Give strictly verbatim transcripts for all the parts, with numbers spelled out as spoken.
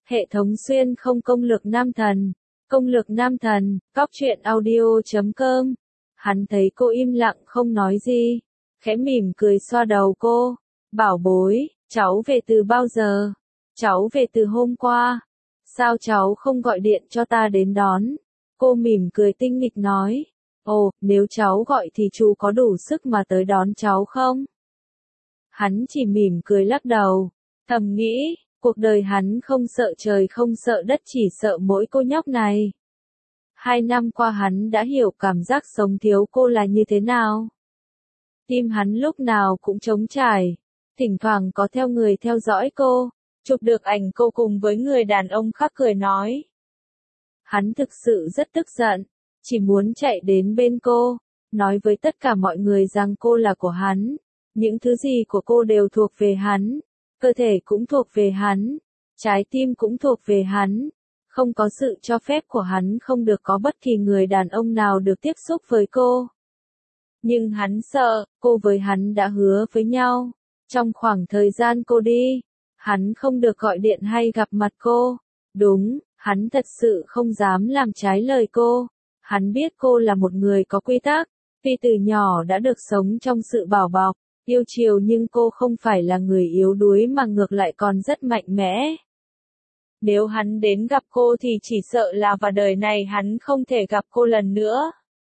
Hệ thống xuyên không công lược nam thần. Công lược nam thần, cóc truyện audio chấm com. Hắn thấy cô im lặng không nói gì, khẽ mỉm cười xoa đầu cô. Bảo bối, cháu về từ bao giờ? Cháu về từ hôm qua. Sao cháu không gọi điện cho ta đến đón? Cô mỉm cười tinh nghịch nói. Ồ, nếu cháu gọi thì chú có đủ sức mà tới đón cháu không? Hắn chỉ mỉm cười lắc đầu, thầm nghĩ, cuộc đời hắn không sợ trời không sợ đất chỉ sợ mỗi cô nhóc này. Hai năm qua hắn đã hiểu cảm giác sống thiếu cô là như thế nào. Tim hắn lúc nào cũng trống trải, thỉnh thoảng có theo người theo dõi cô, chụp được ảnh cô cùng với người đàn ông khác cười nói. Hắn thực sự rất tức giận, chỉ muốn chạy đến bên cô, nói với tất cả mọi người rằng cô là của hắn, những thứ gì của cô đều thuộc về hắn, cơ thể cũng thuộc về hắn, trái tim cũng thuộc về hắn, không có sự cho phép của hắn không được có bất kỳ người đàn ông nào được tiếp xúc với cô. Nhưng hắn sợ, cô với hắn đã hứa với nhau, trong khoảng thời gian cô đi, hắn không được gọi điện hay gặp mặt cô. Đúng, hắn thật sự không dám làm trái lời cô. Hắn biết cô là một người có quy tắc, tuy từ nhỏ đã được sống trong sự bảo bọc, yêu chiều nhưng cô không phải là người yếu đuối mà ngược lại còn rất mạnh mẽ. Nếu hắn đến gặp cô thì chỉ sợ là vào đời này hắn không thể gặp cô lần nữa.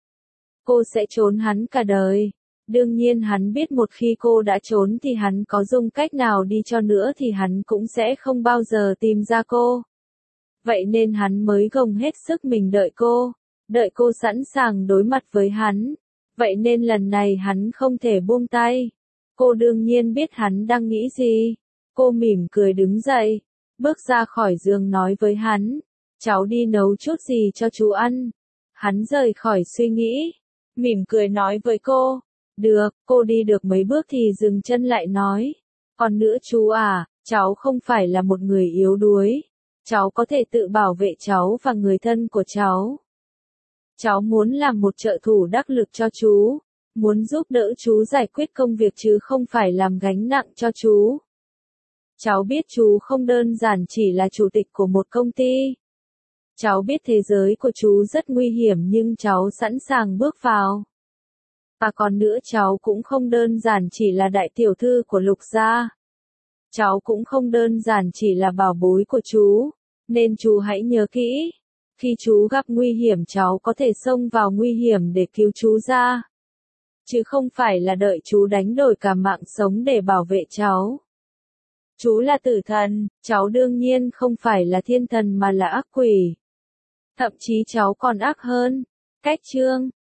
Cô sẽ trốn hắn cả đời. Đương nhiên hắn biết một khi cô đã trốn thì hắn có dùng cách nào đi cho nữa thì hắn cũng sẽ không bao giờ tìm ra cô. Vậy nên hắn mới gồng hết sức mình đợi cô, đợi cô sẵn sàng đối mặt với hắn. Vậy nên lần này hắn không thể buông tay. Cô đương nhiên biết hắn đang nghĩ gì. Cô mỉm cười đứng dậy, bước ra khỏi giường nói với hắn, cháu đi nấu chút gì cho chú ăn. Hắn rời khỏi suy nghĩ, mỉm cười nói với cô, được. Cô đi được mấy bước thì dừng chân lại nói, còn nữa chú à, cháu không phải là một người yếu đuối, cháu có thể tự bảo vệ cháu và người thân của cháu. Cháu muốn làm một trợ thủ đắc lực cho chú, muốn giúp đỡ chú giải quyết công việc chứ không phải làm gánh nặng cho chú. Cháu biết chú không đơn giản chỉ là chủ tịch của một công ty. Cháu biết thế giới của chú rất nguy hiểm nhưng cháu sẵn sàng bước vào. Và còn nữa cháu cũng không đơn giản chỉ là đại tiểu thư của Lục gia. Cháu cũng không đơn giản chỉ là bảo bối của chú, nên chú hãy nhớ kỹ. Khi chú gặp nguy hiểm cháu có thể xông vào nguy hiểm để cứu chú ra. Chứ không phải là đợi chú đánh đổi cả mạng sống để bảo vệ cháu. Chú là tử thần, cháu đương nhiên không phải là thiên thần mà là ác quỷ. Thậm chí cháu còn ác hơn. Cách chương